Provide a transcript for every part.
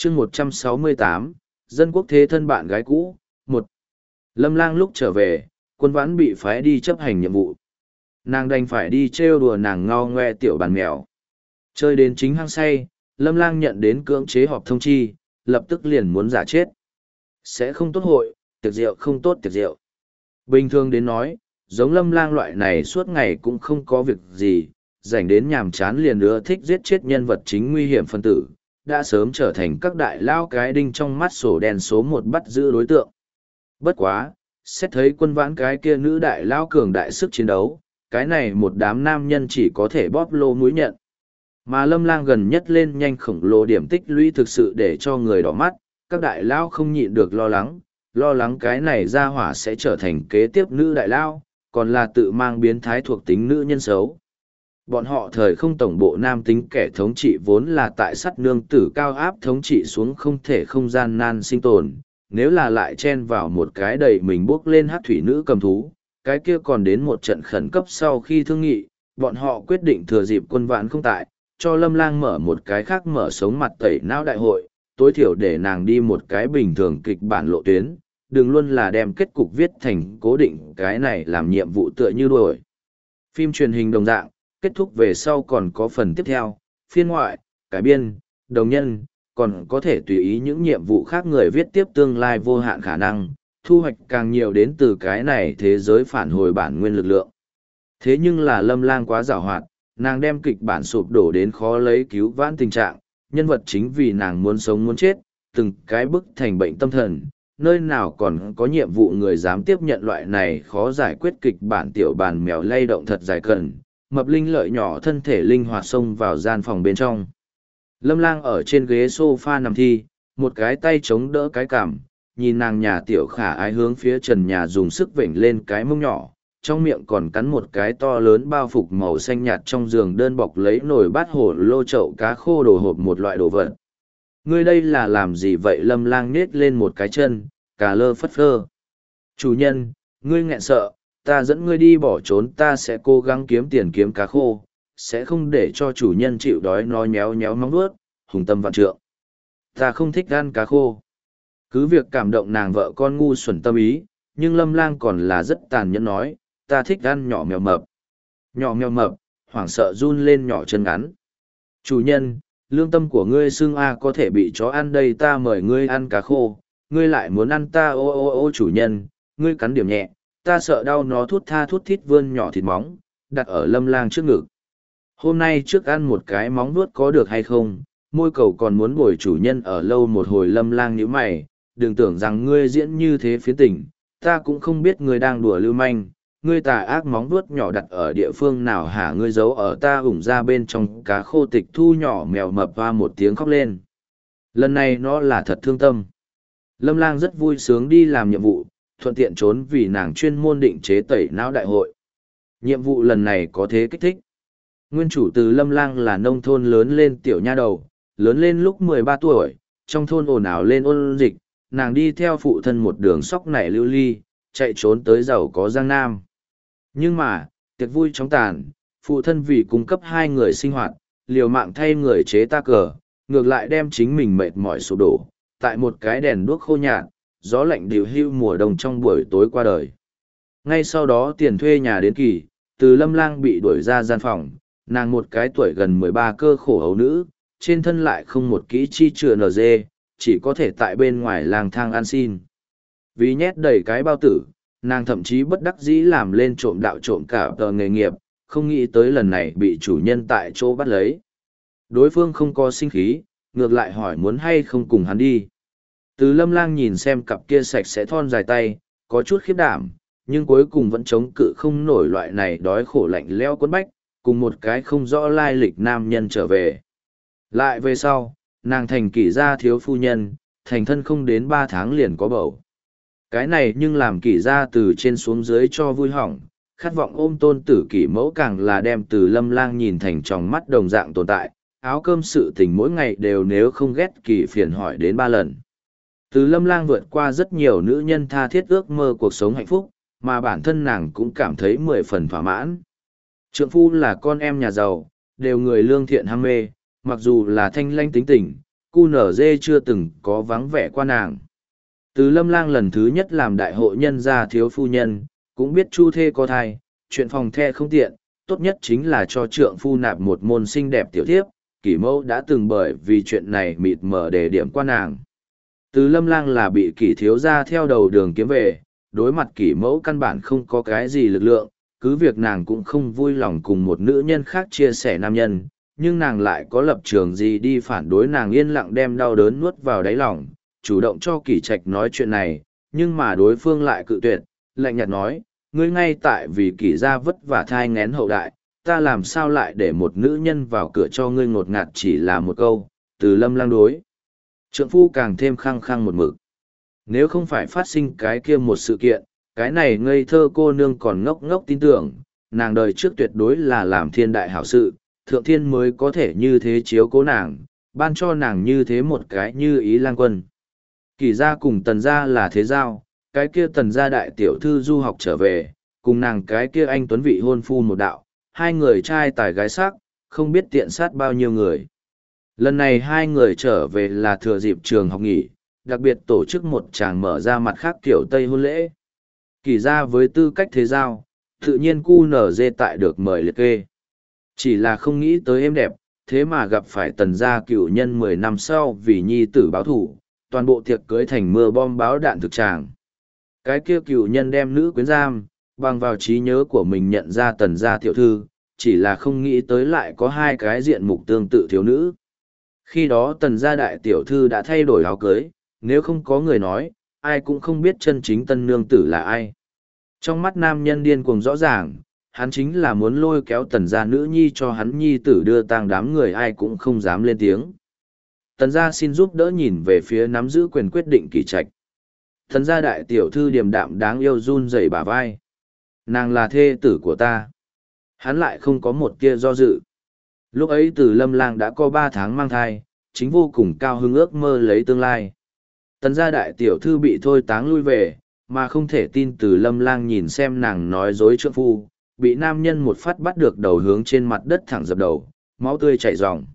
chương 168, dân quốc thế thân bạn gái cũ. Một, Lâm Lang lúc trở về, Quân Vãn bị phái đi chấp hành nhiệm vụ. Nàng đành phải đi trêu đùa nàng ngao ngoe tiểu bàn mèo. Chơi đến chính hăng say, Lâm Lang nhận đến cưỡng chế họp thông chi, lập tức liền muốn giả chết. Sẽ không tốt hội, tiệc rượu không tốt tiệc rượu. Bình thường đến nói, giống Lâm Lang loại này suốt ngày cũng không có việc gì, rảnh đến nhàm chán liền ưa thích giết chết nhân vật chính nguy hiểm phân tử, đã sớm trở thành các đại lao cái đinh trong mắt sổ đen số một bắt giữ đối tượng. Bất quá, xét thấy Quân Vãn cái kia nữ đại lao cường đại sức chiến đấu, cái này một đám nam nhân chỉ có thể bóp lô mũi nhận. Mà Lâm Lang gần nhất lên nhanh khổng lồ điểm tích lũy thực sự để cho người đỏ mắt, các đại lao không nhịn được lo lắng cái này ra hỏa sẽ trở thành kế tiếp nữ đại lao, còn là tự mang biến thái thuộc tính nữ nhân xấu. Bọn họ thời không tổng bộ nam tính kẻ thống trị vốn là tại sắt nương tử cao áp thống trị xuống không thể không gian nan sinh tồn, nếu là lại chen vào một cái đầy mình bước lên hát thủy nữ cầm thú, cái kia còn đến một trận khẩn cấp sau khi thương nghị, bọn họ quyết định thừa dịp Quân Vãn không tại, cho Lâm Lang mở một cái khác mở sống mặt tẩy não đại hội, tối thiểu để nàng đi một cái bình thường kịch bản lộ tuyến, đừng luôn là đem kết cục viết thành cố định cái này làm nhiệm vụ tựa như đuổi. Phim truyền hình đồng dạng, kết thúc về sau còn có phần tiếp theo, phiên ngoại, cải biên, đồng nhân, còn có thể tùy ý những nhiệm vụ khác người viết tiếp tương lai vô hạn khả năng, thu hoạch càng nhiều đến từ cái này thế giới phản hồi bản nguyên lực lượng. Thế nhưng là Lâm Lang quá giàu hoạt, nàng đem kịch bản sụp đổ đến khó lấy cứu vãn tình trạng, nhân vật chính vì nàng muốn sống muốn chết, từng cái bức thành bệnh tâm thần, nơi nào còn có nhiệm vụ người dám tiếp nhận loại này khó giải quyết kịch bản tiểu bàn mèo lay động thật dài cần, mập linh lợi nhỏ thân thể linh hoạt xông vào gian phòng bên trong. Lâm Lang ở trên ghế sofa nằm thi, một cái tay chống đỡ cái cằm, nhìn nàng nhà tiểu khả ái hướng phía trần nhà dùng sức vểnh lên cái mông nhỏ, trong miệng còn cắn một cái to lớn bao phục màu xanh nhạt trong giường đơn bọc lấy nồi bát hổ lô chậu cá khô đồ hộp một loại đồ vật. Ngươi đây là làm gì vậy? Lâm Lang nết lên một cái chân, cà lơ phất phơ. Chủ nhân, ngươi nghẹn sợ, ta dẫn ngươi đi bỏ trốn, ta sẽ cố gắng kiếm tiền kiếm cá khô, sẽ không để cho chủ nhân chịu đói. Nó nhéo nhéo móng vuốt, hùng tâm vạn trượng. Ta không thích ăn cá khô. Cứ việc cảm động nàng vợ con ngu xuẩn tâm ý, nhưng Lâm Lang còn là rất tàn nhẫn nói, ta thích ăn nhỏ mèo mập. Nhỏ mèo mập, hoảng sợ run lên nhỏ chân ngắn. Chủ nhân, lương tâm của ngươi xưng a có thể bị chó ăn đây, ta mời ngươi ăn cá khô, ngươi lại muốn ăn ta ô ô ô chủ nhân, ngươi cắn điểm nhẹ, ta sợ đau. Nó thút tha thút thít vươn nhỏ thịt móng, đặt ở Lâm Lang trước ngực. Hôm nay trước ăn một cái móng nuốt có được hay không, môi cầu còn muốn bồi chủ nhân ở lâu một hồi. Lâm Lang nhíu mày, đừng tưởng rằng ngươi diễn như thế phiến tình, ta cũng không biết ngươi đang đùa lưu manh. Ngươi tà ác móng vuốt nhỏ đặt ở địa phương nào hả? Ngươi giấu ở ta ủng ra bên trong cá khô. Tịch thu nhỏ mèo mập hoa một tiếng khóc lên. Lần này nó là thật thương tâm. Lâm Lang rất vui sướng đi làm nhiệm vụ, thuận tiện trốn vì nàng chuyên môn định chế tẩy não đại hội. Nhiệm vụ lần này có thế kích thích. Nguyên chủ từ Lâm Lang là nông thôn lớn lên tiểu nha đầu, lớn lên lúc 13 tuổi, trong thôn ồn ào lên ôn dịch, nàng đi theo phụ thân một đường sóc nảy lưu ly, chạy trốn tới giàu có Giang Nam. Nhưng mà, tiệc vui chóng tàn, phụ thân vì cung cấp hai người sinh hoạt, liều mạng thay người chế ta cờ, ngược lại đem chính mình mệt mỏi sụp đổ, tại một cái đèn đuốc khô nhạt, gió lạnh điều hưu mùa đông trong buổi tối qua đời. Ngay sau đó tiền thuê nhà đến kỳ, từ Lâm Lang bị đuổi ra gian phòng, nàng một cái tuổi gần 13 cơ khổ hấu nữ, trên thân lại không một kỹ chi chừa nở dê, chỉ có thể tại bên ngoài lang thang ăn xin. Vì nhét đầy cái bao tử, nàng thậm chí bất đắc dĩ làm lên trộm đạo trộm cả tờ nghề nghiệp, không nghĩ tới lần này bị chủ nhân tại chỗ bắt lấy. Đối phương không có sinh khí, ngược lại hỏi muốn hay không cùng hắn đi. Từ Lâm Lang nhìn xem cặp kia sạch sẽ thon dài tay, có chút khiếp đảm, nhưng cuối cùng vẫn chống cự không nổi loại này đói khổ lạnh lẽo quấn bách, cùng một cái không rõ lai lịch nam nhân trở về. Lại về sau, nàng thành kỷ gia thiếu phu nhân, thành thân không đến 3 tháng liền có bầu. Cái này nhưng làm kỷ gia từ trên xuống dưới cho vui hỏng, khát vọng ôm tôn tử kỷ mẫu càng là đem từ Lâm Lang nhìn thành tròng mắt đồng dạng tồn tại, áo cơm sự tình mỗi ngày đều nếu không ghét kỷ phiền hỏi đến 3 lần. Từ Lâm Lang vượt qua rất nhiều nữ nhân tha thiết ước mơ cuộc sống hạnh phúc, mà bản thân nàng cũng cảm thấy 10 phần thỏa mãn. Trượng phu là con em nhà giàu, đều người lương thiện ham mê, mặc dù là thanh lanh tính tình, cu nở dê chưa từng có vắng vẻ qua nàng. Từ Lâm Lang lần thứ nhất làm đại hội nhân gia thiếu phu nhân, cũng biết chu thê có thai, chuyện phòng the không tiện, tốt nhất chính là cho trượng phu nạp một môn xinh đẹp tiểu thiếp, kỷ mẫu đã từng bởi vì chuyện này mịt mờ đề điểm qua nàng. Từ Lâm Lang là bị kỷ thiếu gia theo đầu đường kiếm về, đối mặt kỷ mẫu căn bản không có cái gì lực lượng, cứ việc nàng cũng không vui lòng cùng một nữ nhân khác chia sẻ nam nhân, nhưng nàng lại có lập trường gì đi phản đối. Nàng yên lặng đem đau đớn nuốt vào đáy lòng, chủ động cho kỷ trạch nói chuyện này, nhưng mà đối phương lại cự tuyệt, lạnh nhạt nói, ngươi ngay tại vì kỷ gia vất vả thai nghén hậu đại, ta làm sao lại để một nữ nhân vào cửa cho ngươi ngột ngạt chỉ là một câu. Từ Lâm Lang đối trượng phu càng thêm khăng khăng một mực. Nếu không phải phát sinh cái kia một sự kiện, cái này ngây thơ cô nương còn ngốc ngốc tin tưởng, nàng đời trước tuyệt đối là làm thiên đại hảo sự, thượng thiên mới có thể như thế chiếu cố nàng, ban cho nàng như thế một cái như ý lang quân. Kỷ gia cùng Tần gia là thế giao, cái kia Tần gia đại tiểu thư du học trở về, cùng nàng cái kia anh tuấn vị hôn phu một đạo, hai người trai tài gái sắc, không biết tiện sát bao nhiêu người. Lần này hai người trở về là thừa dịp trường học nghỉ, đặc biệt tổ chức một tràng mở ra mặt khác kiểu Tây hôn lễ. Kỷ gia với tư cách thế giao, tự nhiên cu nở dê tại được mời liệt kê. Chỉ là không nghĩ tới êm đẹp, thế mà gặp phải Tần gia cựu nhân 10 năm sau vì nhi tử báo thủ, toàn bộ tiệc cưới thành mưa bom báo đạn thực tràng. Cái kia cựu nhân đem nữ quyến giam, bằng vào trí nhớ của mình nhận ra Tần gia tiểu thư, chỉ là không nghĩ tới lại có hai cái diện mục tương tự thiếu nữ. Khi đó Tần gia đại tiểu thư đã thay đổi áo cưới, nếu không có người nói, ai cũng không biết chân chính tân nương tử là ai. Trong mắt nam nhân điên cuồng rõ ràng, hắn chính là muốn lôi kéo Tần gia nữ nhi cho hắn nhi tử đưa tang, đám người ai cũng không dám lên tiếng. Tần gia xin giúp đỡ nhìn về phía nắm giữ quyền quyết định Kỷ Trạch. Tần gia đại tiểu thư điềm đạm đáng yêu run rẩy bả vai. Nàng là thê tử của ta. Hắn lại không có một tia do dự. Lúc ấy Từ Lâm Lang đã có 3 tháng mang thai, chính vô cùng cao hứng ước mơ lấy tương lai. Tần gia đại tiểu thư bị thôi táng lui về, mà không thể tin Từ Lâm Lang nhìn xem nàng nói dối trượng phu, bị nam nhân một phát bắt được đầu hướng trên mặt đất thẳng dập đầu, máu tươi chảy ròng.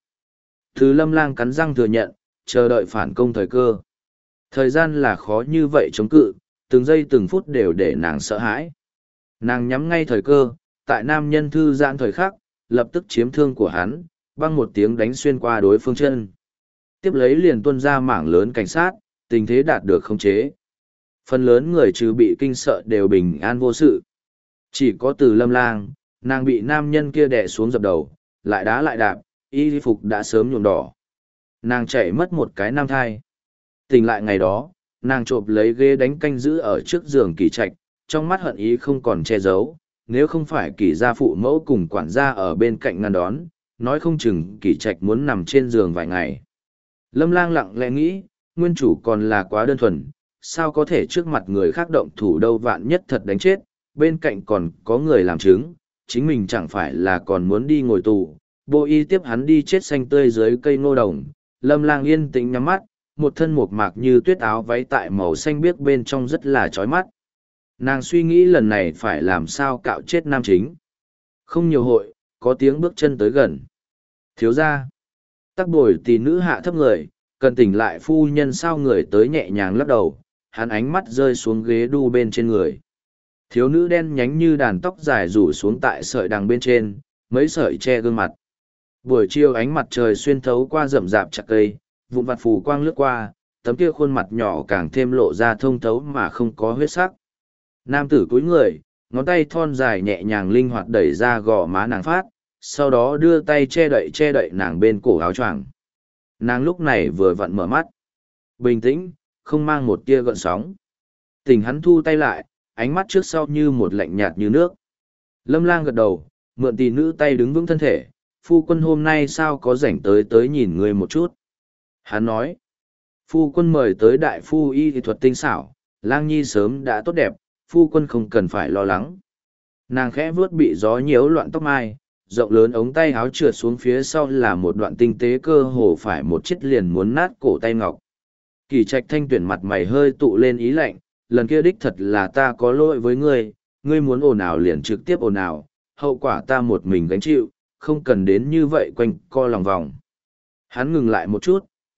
Từ Lâm Lang cắn răng thừa nhận, chờ đợi phản công thời cơ. Thời gian là khó như vậy chống cự, từng giây từng phút đều để nàng sợ hãi. Nàng nhắm ngay thời cơ, tại nam nhân thư giãn thời khắc, lập tức chiếm thương của hắn, băng một tiếng đánh xuyên qua đối phương chân. Tiếp lấy liền tuôn ra mảng lớn cảnh sát, tình thế đạt được khống chế. Phần lớn người trừ bị kinh sợ đều bình an vô sự. Chỉ có Từ Lâm Lang, nàng bị nam nhân kia đè xuống dập đầu, lại đá lại đạp, y phục đã sớm nhuộm đỏ. Nàng chạy mất một cái nam thai. Tỉnh lại ngày đó, nàng chộp lấy ghế đánh canh giữ ở trước giường Kỷ Trạch, trong mắt hận ý không còn che giấu. Nếu không phải Kỷ gia phụ mẫu cùng quản gia ở bên cạnh ngăn đón, nói không chừng Kỷ Trạch muốn nằm trên giường vài ngày. Lâm Lang lặng lẽ nghĩ, nguyên chủ còn là quá đơn thuần, sao có thể trước mặt người khác động thủ đâu, vạn nhất thật đánh chết, bên cạnh còn có người làm chứng, chính mình chẳng phải là còn muốn đi ngồi tù. Bộ y tiếp hắn đi chết xanh tươi dưới cây ngô đồng. Lâm Lang yên tĩnh nhắm mắt, một thân mộc mạc như tuyết, áo váy tại màu xanh biếc bên trong rất là chói mắt. Nàng suy nghĩ lần này phải làm sao cạo chết nam chính. Không nhiều hội, có tiếng bước chân tới gần. Thiếu gia. Tắc Bồi tỷ nữ hạ thấp người, cần tỉnh lại phu nhân sao, người tới nhẹ nhàng lắc đầu, hắn ánh mắt rơi xuống ghế đu bên trên người. Thiếu nữ đen nhánh như đàn tóc dài rủ xuống tại sợi đằng bên trên, mấy sợi che gương mặt. Buổi chiều ánh mặt trời xuyên thấu qua rậm rạp chặt cây, vụn vặt phù quang lướt qua, tấm kia khuôn mặt nhỏ càng thêm lộ ra thông thấu mà không có huyết sắc. Nam tử cúi người, ngón tay thon dài nhẹ nhàng linh hoạt đẩy ra gò má nàng phát, sau đó đưa tay che đậy nàng bên cổ áo choàng. Nàng lúc này vừa vặn mở mắt. Bình tĩnh, không mang một tia gợn sóng. Tỉnh hắn thu tay lại, ánh mắt trước sau như một lạnh nhạt như nước. Lâm Lang gật đầu, mượn tỷ nữ tay đứng vững thân thể, phu quân hôm nay sao có rảnh tới nhìn ngươi một chút. Hắn nói, phu quân mời tới đại phu y thuật tinh xảo, Lang nhi sớm đã tốt đẹp, phu quân không cần phải lo lắng. Nàng khẽ vuốt bị gió nhiễu loạn tóc mai, rộng lớn ống tay áo trượt xuống phía sau là một đoạn tinh tế cơ hồ phải một chiếc liền muốn nát cổ tay ngọc. Kỷ Trạch thanh tuyển mặt mày hơi tụ lên ý lạnh, lần kia đích thật là ta có lỗi với ngươi, ngươi muốn ồn ào liền trực tiếp ồn ào, hậu quả ta một mình gánh chịu, không cần đến như vậy quanh co lòng vòng. Hắn ngừng lại một chút,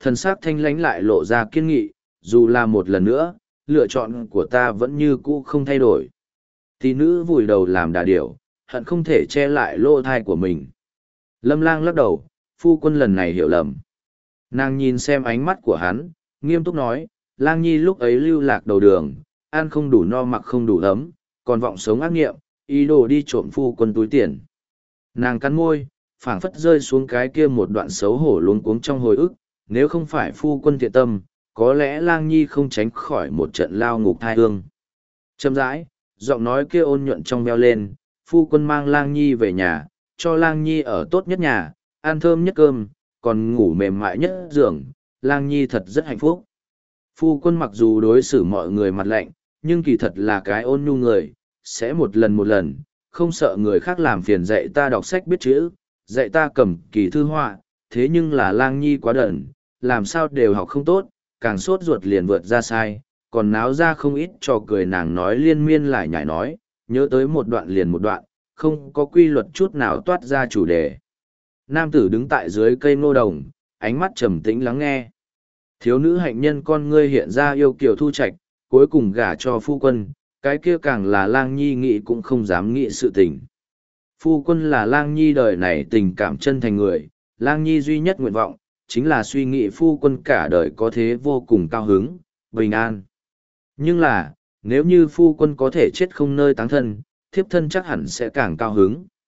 Thần sắc thanh lãnh lại lộ ra kiên nghị, dù là một lần nữa, lựa chọn của ta vẫn như cũ không thay đổi. Tỷ nữ vùi đầu làm đà điểu, hận không thể che lại lỗ thai của mình. Lâm Lang lắc đầu, phu quân lần này hiểu lầm. Nàng nhìn xem ánh mắt của hắn, nghiêm túc nói, Lang Nhi lúc ấy lưu lạc đầu đường, ăn không đủ no mặc không đủ ấm, còn vọng sống ác nghiệm, ý đồ đi trộm phu quân túi tiền. Nàng cắn môi, phảng phất rơi xuống cái kia một đoạn xấu hổ luống cuống trong hồi ức, nếu không phải phu quân thiện tâm, có lẽ Lang Nhi không tránh khỏi một trận lao ngục thai hương. Chậm rãi, giọng nói kia ôn nhuận trong veo lên, phu quân mang Lang Nhi về nhà, cho Lang Nhi ở tốt nhất nhà, ăn thơm nhất cơm, còn ngủ mềm mại nhất giường, Lang Nhi thật rất hạnh phúc. Phu quân mặc dù đối xử mọi người mặt lạnh, nhưng kỳ thật là cái ôn nhu người, sẽ một lần, không sợ người khác làm phiền dạy ta đọc sách biết chữ, dạy ta cầm kỳ thư họa, thế nhưng là Lang Nhi quá đần, làm sao đều học không tốt, càng sốt ruột liền vượt ra sai, còn náo ra không ít trò cười. Nàng nói liên miên lại nhảy nói, nhớ tới một đoạn liền một đoạn, không có quy luật chút nào toát ra chủ đề. Nam tử đứng tại dưới cây ngô đồng, ánh mắt trầm tĩnh lắng nghe. Thiếu nữ hạnh nhân con ngươi hiện ra yêu kiều thu trạch, cuối cùng gả cho phu quân, cái kia càng là Lang Nhi nghĩ cũng không dám nghĩ sự tình. Phu quân là Lang Nhi đời này tình cảm chân thành người, Lang Nhi duy nhất nguyện vọng, chính là suy nghĩ phu quân cả đời có thế vô cùng cao hứng, bình an. Nhưng là, nếu như phu quân có thể chết không nơi táng thân, thiếp thân chắc hẳn sẽ càng cao hứng.